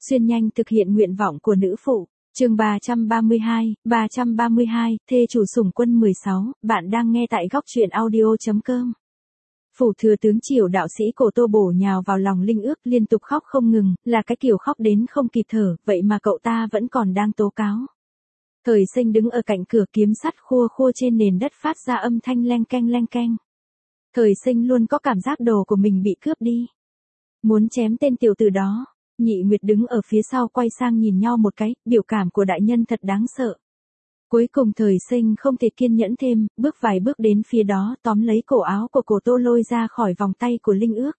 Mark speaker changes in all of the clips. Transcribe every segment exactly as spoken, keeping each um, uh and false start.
Speaker 1: Xuyên nhanh thực hiện nguyện vọng của nữ phụ. Chương ba trăm ba mươi hai, ba trăm ba mươi hai, thê chủ sủng quân mười sáu, bạn đang nghe tại góc truyện audio chấm com. Phủ thừa tướng Triều đạo sĩ Cổ Tô bổ nhào vào lòng Linh Ước, liên tục khóc không ngừng, là cái kiểu khóc đến không kịp thở, vậy mà cậu ta vẫn còn đang tố cáo. Thời Sinh đứng ở cạnh cửa, kiếm sắt khua khua trên nền đất phát ra âm thanh leng keng leng keng. Thời Sinh luôn có cảm giác đồ của mình bị cướp đi. Muốn chém tên tiểu tử đó. Nhị Nguyệt đứng ở phía sau quay sang nhìn nhau một cái, biểu cảm của đại nhân thật đáng sợ. Cuối cùng Thời Sinh không thể kiên nhẫn thêm, bước vài bước đến phía đó, tóm lấy cổ áo của Cổ Tô lôi ra khỏi vòng tay của Linh Ước.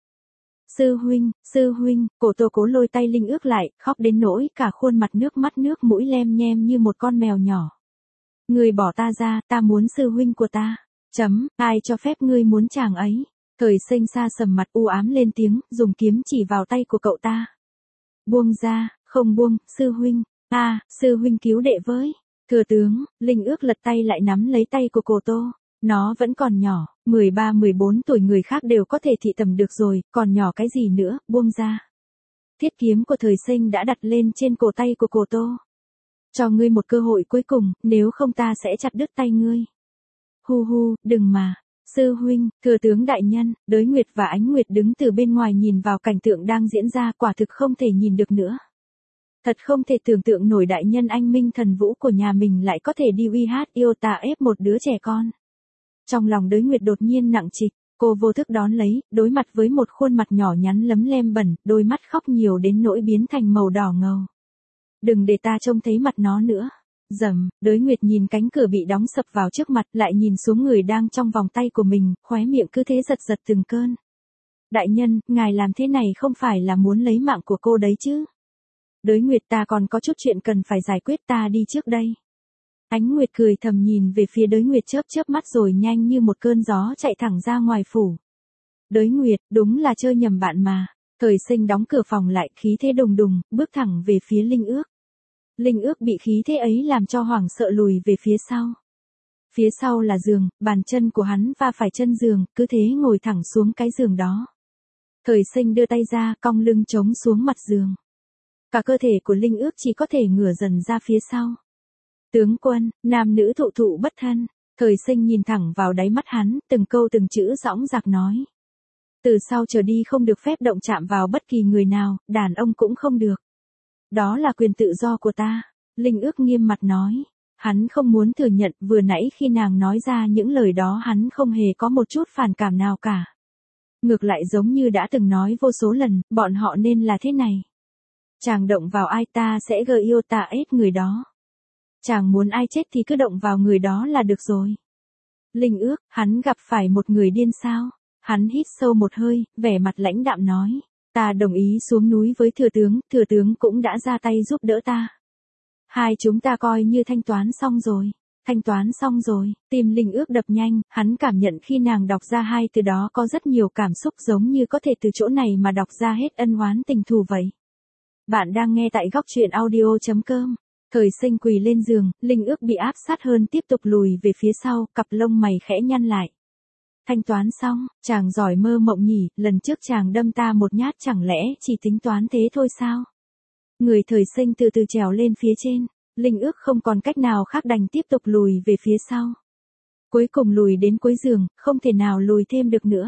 Speaker 1: Sư huynh, sư huynh, Cổ Tô cố lôi tay Linh Ước lại, khóc đến nỗi cả khuôn mặt nước mắt nước mũi lem nhem như một con mèo nhỏ. Ngươi bỏ ta ra, ta muốn sư huynh của ta. Chấm, ai cho phép ngươi muốn chàng ấy? Thời Sinh xa sầm mặt u ám lên tiếng, dùng kiếm chỉ vào tay của cậu ta. Buông ra, không buông, sư huynh, a, à, sư huynh cứu đệ với. Thừa tướng, Linh Ước lật tay lại nắm lấy tay của Cổ Tô. Nó vẫn còn nhỏ, mười ba mười bốn tuổi người khác đều có thể thị tầm được rồi, còn nhỏ cái gì nữa, buông ra. Thiết kiếm của Thời Sinh đã đặt lên trên cổ tay của Cổ Tô. Cho ngươi một cơ hội cuối cùng, nếu không ta sẽ chặt đứt tay ngươi. Hu hu, đừng mà. Sư huynh, thừa tướng đại nhân, Đới Nguyệt và Ánh Nguyệt đứng từ bên ngoài nhìn vào cảnh tượng đang diễn ra, quả thực không thể nhìn được nữa. Thật không thể tưởng tượng nổi đại nhân anh minh thần vũ của nhà mình lại có thể đi uy hát yêu tà ép một đứa trẻ con. Trong lòng Đới Nguyệt đột nhiên nặng trịch, cô vô thức đón lấy, đối mặt với một khuôn mặt nhỏ nhắn lấm lem bẩn, đôi mắt khóc nhiều đến nỗi biến thành màu đỏ ngầu. Đừng để ta trông thấy mặt nó nữa. Dầm, Đới Nguyệt nhìn cánh cửa bị đóng sập vào trước mặt, lại nhìn xuống người đang trong vòng tay của mình, khóe miệng cứ thế giật giật từng cơn. Đại nhân, ngài làm thế này không phải là muốn lấy mạng của cô đấy chứ? Đới Nguyệt, ta còn có chút chuyện cần phải giải quyết, ta đi trước đây. Ánh Nguyệt cười thầm nhìn về phía Đới Nguyệt, chớp chớp mắt rồi nhanh như một cơn gió chạy thẳng ra ngoài phủ. Đới Nguyệt, đúng là chơi nhầm bạn mà. Thời Sinh đóng cửa phòng lại, khí thế đùng đùng, bước thẳng về phía Linh Ước. Linh Ước bị khí thế ấy làm cho hoảng sợ lùi về phía sau. Phía sau là giường, bàn chân của hắn va phải chân giường, cứ thế ngồi thẳng xuống cái giường đó. Thời Sinh đưa tay ra, cong lưng chống xuống mặt giường. Cả cơ thể của Linh Ước chỉ có thể ngửa dần ra phía sau. Tướng quân, nam nữ thụ thụ bất thân. Thời Sinh nhìn thẳng vào đáy mắt hắn, từng câu từng chữ dõng dạc nói. Từ sau trở đi không được phép động chạm vào bất kỳ người nào, đàn ông cũng không được. Đó là quyền tự do của ta. Linh Ước nghiêm mặt nói. Hắn không muốn thừa nhận, vừa nãy khi nàng nói ra những lời đó hắn không hề có một chút phản cảm nào cả. Ngược lại giống như đã từng nói vô số lần, bọn họ nên là thế này. Chàng động vào ai ta sẽ gờ yêu ta ép người đó. Chàng muốn ai chết thì cứ động vào người đó là được rồi. Linh Ước, hắn gặp phải một người điên sao? Hắn hít sâu một hơi, vẻ mặt lãnh đạm nói. Ta đồng ý xuống núi với thừa tướng, thừa tướng cũng đã ra tay giúp đỡ ta. Hai chúng ta coi như thanh toán xong rồi. Thanh toán xong rồi, tim Linh Ước đập nhanh, hắn cảm nhận khi nàng đọc ra hai từ đó có rất nhiều cảm xúc giống như có thể từ chỗ này mà đọc ra hết ân oán tình thù vậy. Bạn đang nghe tại góc truyện audio chấm com. Thời Sinh quỳ lên giường, Linh Ước bị áp sát hơn tiếp tục lùi về phía sau, cặp lông mày khẽ nhăn lại. Thanh toán xong, chàng giỏi mơ mộng nhỉ, lần trước chàng đâm ta một nhát chẳng lẽ chỉ tính toán thế thôi sao? Người Thời Sinh từ từ trèo lên phía trên, Linh Ước không còn cách nào khác đành tiếp tục lùi về phía sau. Cuối cùng lùi đến cuối giường, không thể nào lùi thêm được nữa.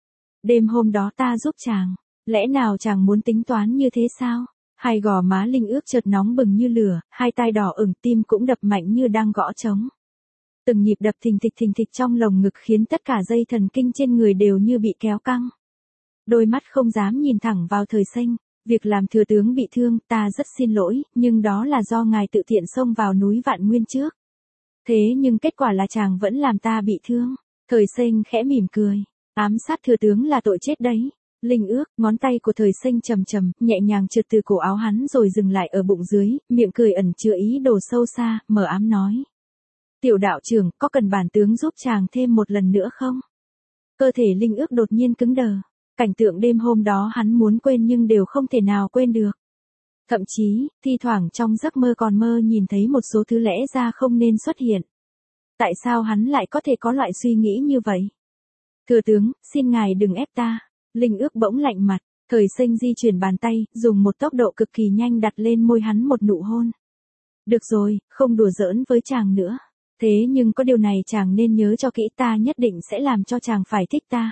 Speaker 1: Đêm hôm đó ta giúp chàng, lẽ nào chàng muốn tính toán như thế sao? Hai gò má Linh Ước chợt nóng bừng như lửa, hai tai đỏ ửng, tim cũng đập mạnh như đang gõ trống. Từng nhịp đập thình thịch thình thịch trong lồng ngực khiến tất cả dây thần kinh trên người đều như bị kéo căng. Đôi mắt không dám nhìn thẳng vào Thời Sinh. Việc làm thừa tướng bị thương, ta rất xin lỗi, nhưng đó là do ngài tự tiện xông vào núi Vạn Nguyên trước. Thế nhưng kết quả là chàng vẫn làm ta bị thương. Thời Sinh khẽ mỉm cười. Ám sát thừa tướng là tội chết đấy. Linh Ước, ngón tay của Thời Sinh trầm trầm, nhẹ nhàng trượt từ cổ áo hắn rồi dừng lại ở bụng dưới, miệng cười ẩn chứa ý đồ sâu xa, mờ ám nói. Tiểu đạo trưởng, có cần bản tướng giúp chàng thêm một lần nữa không? Cơ thể Linh Ước đột nhiên cứng đờ. Cảnh tượng đêm hôm đó hắn muốn quên nhưng đều không thể nào quên được. Thậm chí, thi thoảng trong giấc mơ còn mơ nhìn thấy một số thứ lẽ ra không nên xuất hiện. Tại sao hắn lại có thể có loại suy nghĩ như vậy? Thừa tướng, xin ngài đừng ép ta. Linh Ước bỗng lạnh mặt. Thời Sinh di chuyển bàn tay, dùng một tốc độ cực kỳ nhanh đặt lên môi hắn một nụ hôn. Được rồi, không đùa giỡn với chàng nữa. Thế nhưng có điều này chàng nên nhớ cho kỹ, ta nhất định sẽ làm cho chàng phải thích ta.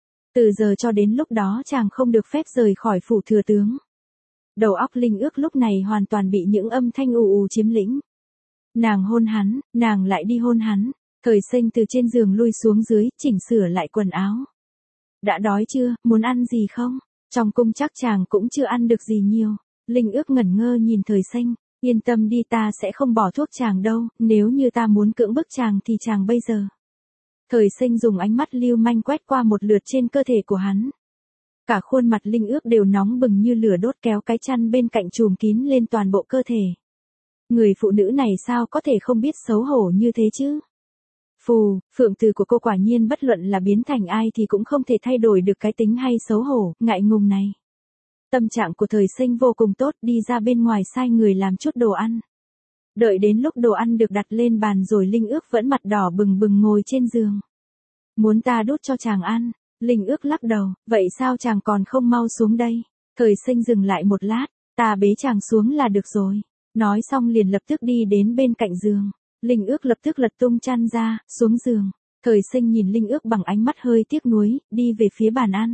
Speaker 1: Từ giờ cho đến lúc đó chàng không được phép rời khỏi phủ thừa tướng. Đầu óc Linh Ước lúc này hoàn toàn bị những âm thanh ù ù chiếm lĩnh. Nàng hôn hắn, nàng lại đi hôn hắn. Thời Sinh từ trên giường lui xuống dưới, chỉnh sửa lại quần áo. Đã đói chưa, muốn ăn gì không? Trong cung chắc chàng cũng chưa ăn được gì nhiều. Linh Ước ngẩn ngơ nhìn Thời Sinh, yên tâm đi, ta sẽ không bỏ thuốc chàng đâu, nếu như ta muốn cưỡng bức chàng thì chàng bây giờ. Thời Sinh dùng ánh mắt lưu manh quét qua một lượt trên cơ thể của hắn. Cả khuôn mặt Linh Ước đều nóng bừng như lửa đốt, kéo cái chăn bên cạnh trùm kín lên toàn bộ cơ thể. Người phụ nữ này sao có thể không biết xấu hổ như thế chứ? Phù, phượng từ của cô quả nhiên bất luận là biến thành ai thì cũng không thể thay đổi được cái tính hay xấu hổ, ngại ngùng này. Tâm trạng của Thời Sinh vô cùng tốt, đi ra bên ngoài sai người làm chút đồ ăn. Đợi đến lúc đồ ăn được đặt lên bàn rồi Linh Ước vẫn mặt đỏ bừng bừng ngồi trên giường. Muốn ta đút cho chàng ăn? Linh Ước lắc đầu, vậy sao chàng còn không mau xuống đây? Thời Sinh dừng lại một lát, ta bế chàng xuống là được rồi. Nói xong liền lập tức đi đến bên cạnh giường. Linh Ước lập tức lật tung chăn ra, xuống giường. Thời Sinh nhìn Linh Ước bằng ánh mắt hơi tiếc nuối, đi về phía bàn ăn.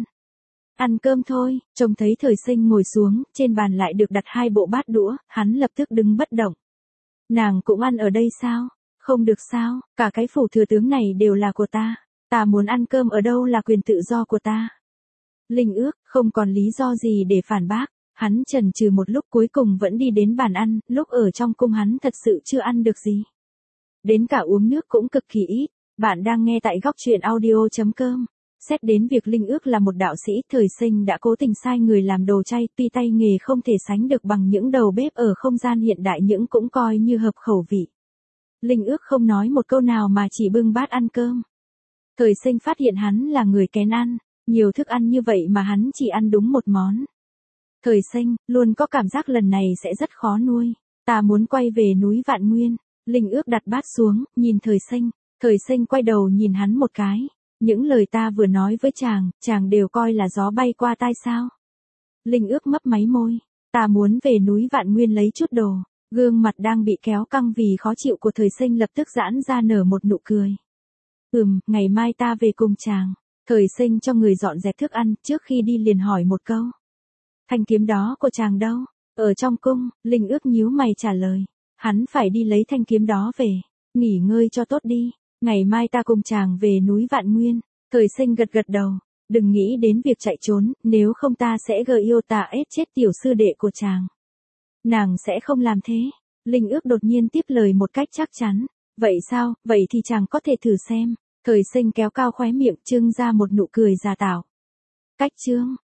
Speaker 1: Ăn cơm thôi, trông thấy Thời Sinh ngồi xuống, trên bàn lại được đặt hai bộ bát đũa, hắn lập tức đứng bất động. Nàng cũng ăn ở đây sao? Không được sao, cả cái phủ thừa tướng này đều là của ta. Ta muốn ăn cơm ở đâu là quyền tự do của ta. Linh Ước không còn lý do gì để phản bác. Hắn chần chừ một lúc cuối cùng vẫn đi đến bàn ăn, lúc ở trong cung hắn thật sự chưa ăn được gì. Đến cả uống nước cũng cực kỳ ít. Bạn đang nghe tại góc truyện audio chấm com. Xét đến việc Linh Ước là một đạo sĩ, Thời Sinh đã cố tình sai người làm đồ chay, tuy tay nghề không thể sánh được bằng những đầu bếp ở không gian hiện đại nhưng cũng coi như hợp khẩu vị. Linh Ước không nói một câu nào mà chỉ bưng bát ăn cơm. Thời Sinh phát hiện hắn là người kén ăn, nhiều thức ăn như vậy mà hắn chỉ ăn đúng một món. Thời Sinh luôn có cảm giác lần này sẽ rất khó nuôi. Ta muốn quay về núi Vạn Nguyên. Linh Ước đặt bát xuống, nhìn Thời Sinh. Thời Sinh quay đầu nhìn hắn một cái. Những lời ta vừa nói với chàng, chàng đều coi là gió bay qua tai sao? Linh Ước mấp máy môi. Ta muốn về núi Vạn Nguyên lấy chút đồ. Gương mặt đang bị kéo căng vì khó chịu của Thời Sinh lập tức giãn ra nở một nụ cười. Ừm, ngày mai ta về cùng chàng. Thời Sinh cho người dọn dẹp thức ăn, trước khi đi liền hỏi một câu. Thanh kiếm đó của chàng đâu? Ở trong cung. Linh Ước nhíu mày trả lời. Hắn phải đi lấy thanh kiếm đó về. Nghỉ ngơi cho tốt đi. Ngày mai ta cùng chàng về núi Vạn Nguyên. Thời Sinh gật gật đầu. Đừng nghĩ đến việc chạy trốn, nếu không ta sẽ gờ yêu tà ép chết tiểu sư đệ của chàng. Nàng sẽ không làm thế. Linh Ước đột nhiên tiếp lời một cách chắc chắn. Vậy sao, vậy thì chàng có thể thử xem. Thời Sinh kéo cao khóe miệng, trưng ra một nụ cười giả tạo. Cách chương.